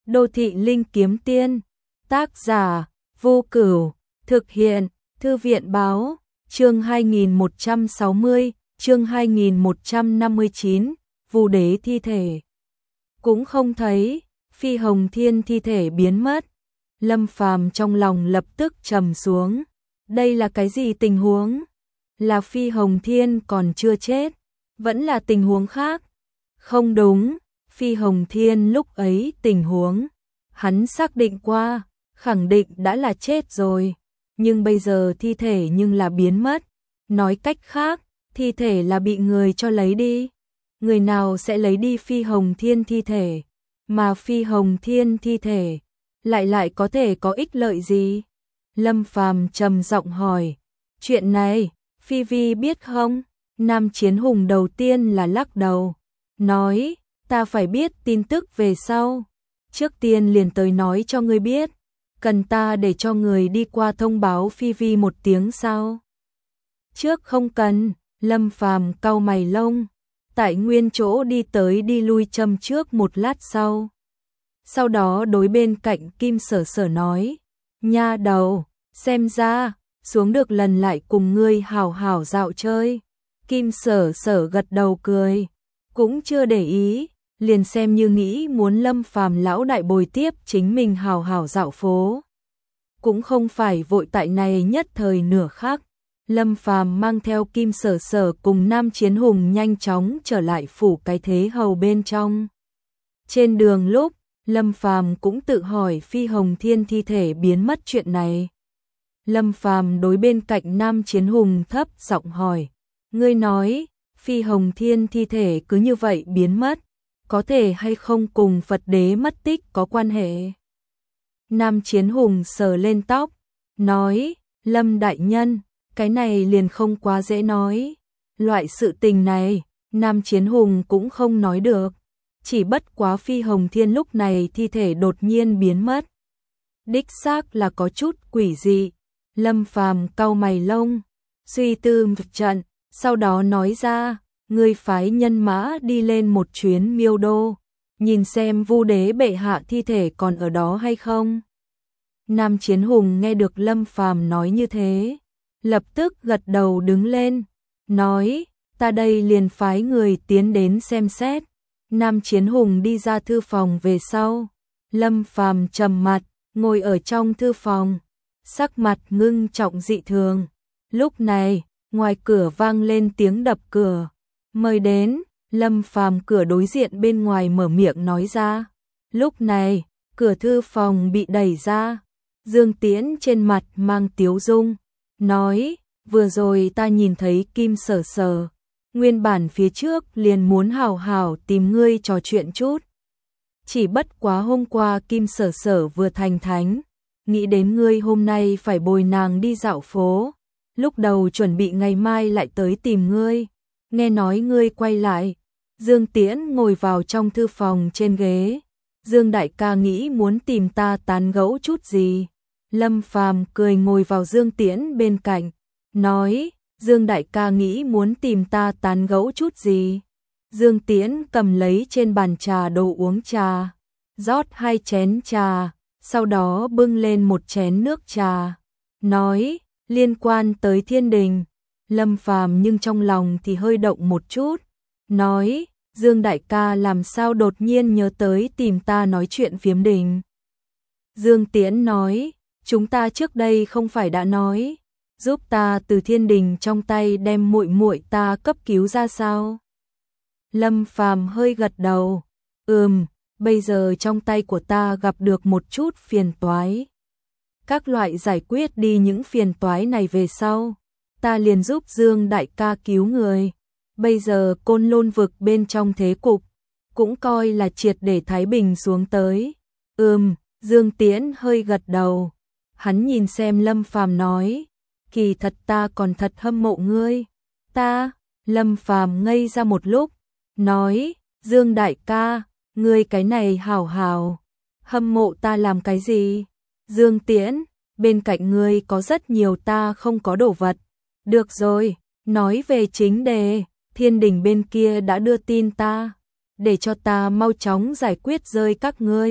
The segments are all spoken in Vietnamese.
Đô thị linh kiếm tiên, tác giả, Vô Cửu, thực hiện, Thư viện báo, chương 2160, chương 2159, Vu đế thi thể. Cũng không thấy, Phi Hồng Thiên thi thể biến mất. Lâm Phàm trong lòng lập tức trầm xuống. Đây là cái gì tình huống? Là Phi Hồng Thiên còn chưa chết, vẫn là tình huống khác? Không đúng, Phi Hồng Thiên lúc ấy tình huống, hắn xác định qua, khẳng định đã là chết rồi, nhưng bây giờ thi thể nhưng là biến mất. Nói cách khác, thi thể là bị người cho lấy đi. Người nào sẽ lấy đi Phi Hồng Thiên thi thể? Mà Phi Hồng Thiên thi thể lại có thể có ích lợi gì? Lâm Phàm trầm giọng hỏi, chuyện này, Phi Vi biết không? Nam Chiến Hùng đầu tiên là lắc đầu, nói, ta phải biết tin tức về sau. Trước tiên liền tới nói cho ngươi biết, cần ta để cho người đi qua thông báo Phi Vi một tiếng sao? Trước không cần, Lâm Phàm cau mày lông, tại nguyên chỗ đi tới đi lui châm trước một lát sau. Sau đó đối bên cạnh Kim Sở Sở nói, nha đầu, xem ra, xuống được lần lại cùng ngươi hảo hảo dạo chơi. Kim Sở Sở gật đầu cười, cũng chưa để ý, liền xem như nghĩ muốn Lâm Phàm lão đại bồi tiếp chính mình hảo hảo dạo phố. Cũng không phải vội tại này nhất thời nửa khắc. Lâm Phàm mang theo Kim Sở Sở cùng Nam Chiến Hùng nhanh chóng trở lại phủ cái thế hầu bên trong. Trên đường lúc, Lâm Phàm cũng tự hỏi Phi Hồng Thiên thi thể biến mất chuyện này. Lâm Phàm đối bên cạnh Nam Chiến Hùng thấp giọng hỏi, ngươi nói, Phi Hồng Thiên thi thể cứ như vậy biến mất, có thể hay không cùng Phật đế mất tích có quan hệ? Nam Chiến Hùng sờ lên tóc, nói, Lâm đại nhân, cái này liền không quá dễ nói. Loại sự tình này, Nam Chiến Hùng cũng không nói được. Chỉ bất quá Phi Hồng Thiên lúc này thi thể đột nhiên biến mất. Đích xác là có chút quỷ dị. Lâm Phàm cau mày lông, suy tư một trận, sau đó nói ra, ngươi phái nhân mã đi lên một chuyến Miêu Đô, nhìn xem Vu đế bệ hạ thi thể còn ở đó hay không. Nam Chiến Hùng nghe được Lâm Phàm nói như thế, lập tức gật đầu đứng lên, nói, ta đây liền phái người tiến đến xem xét. Nam Chiến Hùng đi ra thư phòng về sau, Lâm Phàm trầm mặt, ngồi ở trong thư phòng, sắc mặt ngưng trọng dị thường. Lúc này, ngoài cửa vang lên tiếng đập cửa, mời đến. Lâm Phàm cửa đối diện bên ngoài mở miệng nói ra. Lúc này, cửa thư phòng bị đẩy ra, Dương Tiễn trên mặt mang tiếu dung, nói, vừa rồi ta nhìn thấy Kim Sở Sở, nguyên bản phía trước liền muốn hào hào tìm ngươi trò chuyện chút. Chỉ bất quá hôm qua Kim Sở Sở vừa thành thánh, nghĩ đến ngươi hôm nay phải bồi nàng đi dạo phố, lúc đầu chuẩn bị ngày mai lại tới tìm ngươi, nghe nói ngươi quay lại. Dương Tiễn ngồi vào trong thư phòng trên ghế, Dương đại ca nghĩ muốn tìm ta tán gẫu chút gì? Lâm Phàm cười ngồi vào Dương Tiễn bên cạnh, nói, Dương đại ca nghĩ muốn tìm ta tán gẫu chút gì? Dương Tiễn cầm lấy trên bàn trà đồ uống trà, rót 2 chén trà, sau đó bưng lên một chén nước trà, nói, liên quan tới thiên đình. Lâm Phàm nhưng trong lòng thì hơi động một chút, nói, Dương đại ca làm sao đột nhiên nhớ tới tìm ta nói chuyện phiếm đình? Dương Tiễn nói, chúng ta trước đây không phải đã nói, giúp ta từ thiên đình trong tay đem muội muội ta cấp cứu ra sao? Lâm Phàm hơi gật đầu, bây giờ trong tay của ta gặp được một chút phiền toái. Các loại giải quyết đi những phiền toái này về sau, ta liền giúp Dương đại ca cứu người. Bây giờ Côn Lôn vực bên trong thế cục, cũng coi là triệt để thái bình xuống tới. Dương Tiễn hơi gật đầu. Hắn nhìn xem Lâm Phàm nói, kỳ thật ta còn thật hâm mộ ngươi. Ta, Lâm Phàm ngây ra một lúc, nói, Dương đại ca, ngươi cái này hảo hảo, hâm mộ ta làm cái gì? Dương Tiễn, bên cạnh ngươi có rất nhiều ta không có đồ vật. Được rồi, nói về chính đề, thiên đình bên kia đã đưa tin ta, để cho ta mau chóng giải quyết rơi các ngươi.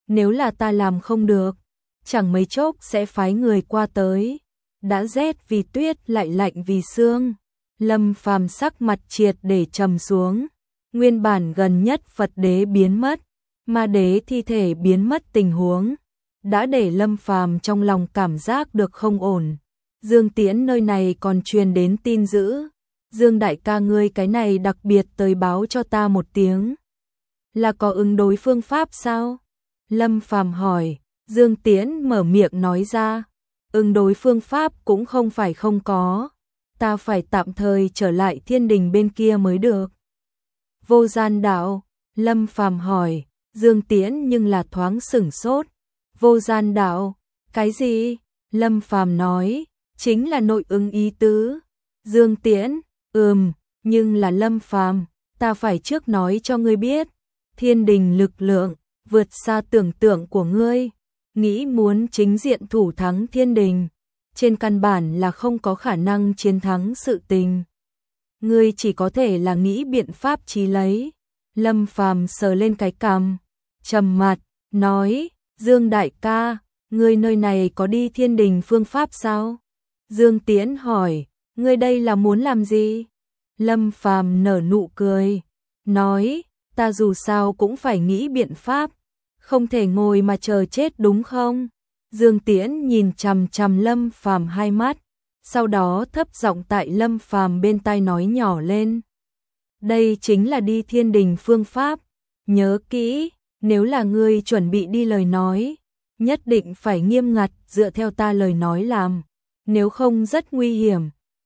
nếu là ta làm không được, chẳng mấy chốc sẽ phái người qua tới. Đã rét vì tuyết lại lạnh vì sương, Lâm Phàm sắc mặt triệt để trầm xuống. Nguyên bản gần nhất Phật đế biến mất, ma đế thi thể biến mất tình huống, đã để Lâm Phàm trong lòng cảm giác được không ổn. Dương Tiễn nơi này còn truyền đến tin dữ. Dương đại ca ngươi cái này đặc biệt tới báo cho ta một tiếng. Là có ứng đối phương pháp sao? Lâm Phàm hỏi. Dương Tiễn mở miệng nói ra. Ứng đối phương pháp cũng không phải không có. Ta phải tạm thời trở lại thiên đình bên kia mới được. Vô gian đạo. Lâm Phàm hỏi. Dương Tiễn nhưng là thoáng sửng sốt. Vô gian đạo. Cái gì? Lâm Phàm nói. Chính là nội ứng ý tứ. Dương Tiễn. Nhưng là Lâm Phàm, ta phải trước nói cho ngươi biết, thiên đình lực lượng vượt xa tưởng tượng của ngươi, nghĩ muốn chính diện thủ thắng thiên đình, trên căn bản là không có khả năng chiến thắng sự tình. Ngươi chỉ có thể là nghĩ biện pháp chí lấy. Lâm Phàm sờ lên cái cằm, trầm mặt, nói, Dương đại ca, ngươi nơi này có đi thiên đình phương pháp sao? Dương Tiễn hỏi, ngươi đây là muốn làm gì? Lâm Phàm nở nụ cười, nói, ta dù sao cũng phải nghĩ biện pháp, không thể ngồi mà chờ chết đúng không? Dương Tiễn nhìn chằm chằm Lâm Phàm hai mắt, sau đó thấp giọng tại Lâm Phàm bên tai nói nhỏ lên. Đây chính là đi thiên đình phương pháp, nhớ kỹ, nếu là ngươi chuẩn bị đi lời nói, nhất định phải nghiêm ngặt dựa theo ta lời nói làm, nếu không rất nguy hiểm.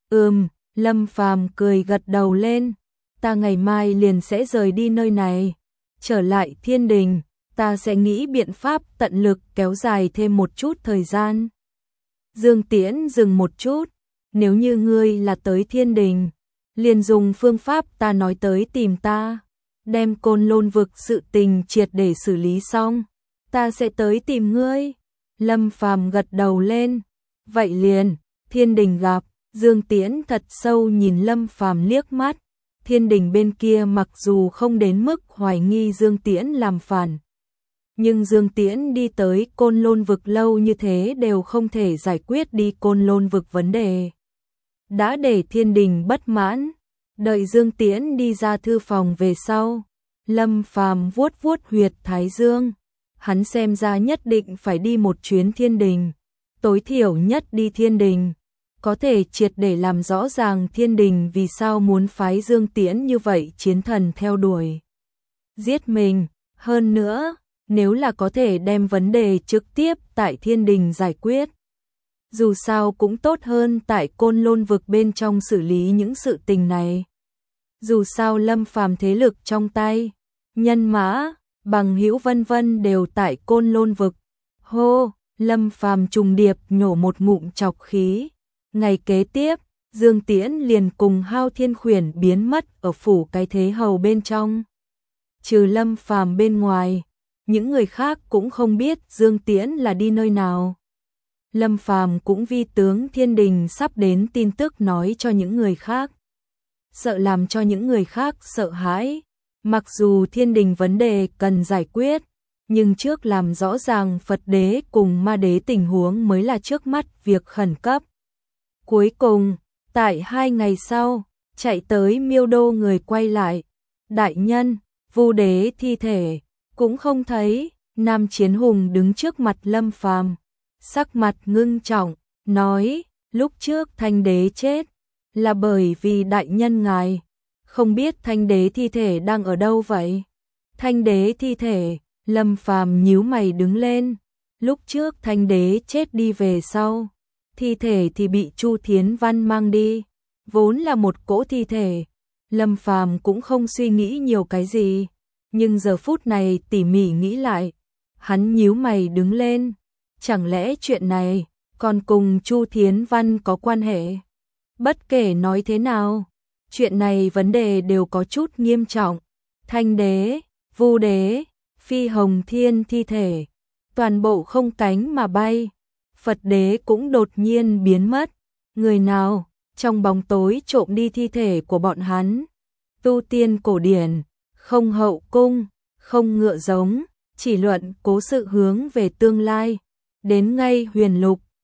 Lâm Phàm cười gật đầu lên, ta ngày mai liền sẽ rời đi nơi này, trở lại thiên đình, ta sẽ nghĩ biện pháp tận lực kéo dài thêm một chút thời gian. Dương Tiễn dừng một chút, nếu như ngươi là tới thiên đình, liền dùng phương pháp ta nói tới tìm ta, đem Côn Lôn vực sự tình triệt để xử lý xong, ta sẽ tới tìm ngươi. Lâm Phàm gật đầu lên, vậy liền, thiên đình gặp. Dương Tiễn thật sâu nhìn Lâm Phàm liếc mắt, thiên đình bên kia mặc dù không đến mức hoài nghi Dương Tiễn làm phản, nhưng Dương Tiễn đi tới Côn Lôn vực lâu như thế đều không thể giải quyết đi Côn Lôn vực vấn đề, đã để thiên đình bất mãn. Đợi Dương Tiễn đi ra thư phòng về sau, Lâm Phàm vuốt vuốt huyệt thái dương, hắn xem ra nhất định phải đi một chuyến thiên đình, tối thiểu nhất đi thiên đình, có thể triệt để làm rõ ràng thiên đình vì sao muốn phái Dương Tiễn như vậy chiến thần theo đuổi, giết mình. Hơn nữa, nếu là có thể đem vấn đề trực tiếp tại thiên đình giải quyết, dù sao cũng tốt hơn tại Côn Lôn vực bên trong xử lý những sự tình này. Dù sao Lâm Phàm thế lực trong tay, nhân mã, bằng hữu vân vân đều tại Côn Lôn vực. Hô, Lâm Phàm trùng điệp nhổ một ngụm trọc khí. Ngày kế tiếp, Dương Tiễn liền cùng Hao Thiên Khuyển biến mất ở phủ cái thế hầu bên trong. Trừ Lâm Phàm bên ngoài, những người khác cũng không biết Dương Tiễn là đi nơi nào. Lâm Phàm cũng vi tướng thiên đình sắp đến tin tức nói cho những người khác, sợ làm cho những người khác sợ hãi. Mặc dù thiên đình vấn đề cần giải quyết, nhưng trước làm rõ ràng Phật đế cùng ma đế tình huống mới là trước mắt việc khẩn cấp. Cuối cùng, tại 2 ngày sau, chạy tới Miêu Đô người quay lại. Đại nhân, Vu đế thi thể, cũng không thấy. Nam Chiến Hùng đứng trước mặt Lâm Phàm, sắc mặt ngưng trọng, nói, lúc trước Thanh đế chết, là bởi vì đại nhân ngài, không biết Thanh đế thi thể đang ở đâu vậy? Thanh đế thi thể, Lâm Phàm nhíu mày đứng lên, lúc trước Thanh đế chết đi về sau, thi thể thì bị Chu Thiến Văn mang đi, vốn là một cỗ thi thể. Lâm Phàm cũng không suy nghĩ nhiều cái gì, nhưng giờ phút này tỉ mỉ nghĩ lại, hắn nhíu mày đứng lên, chẳng lẽ chuyện này còn cùng Chu Thiến Văn có quan hệ? Bất kể nói thế nào, chuyện này vấn đề đều có chút nghiêm trọng. Thanh đế, Vu đế, Phi Hồng Thiên thi thể, toàn bộ không cánh mà bay. Phật đế cũng đột nhiên biến mất. Người nào trong bóng tối trộm đi thi thể của bọn hắn? Tu tiên cổ điển, không hậu cung, không ngựa giống, chỉ luận cố sự hướng về tương lai. Đến ngay huyền lục,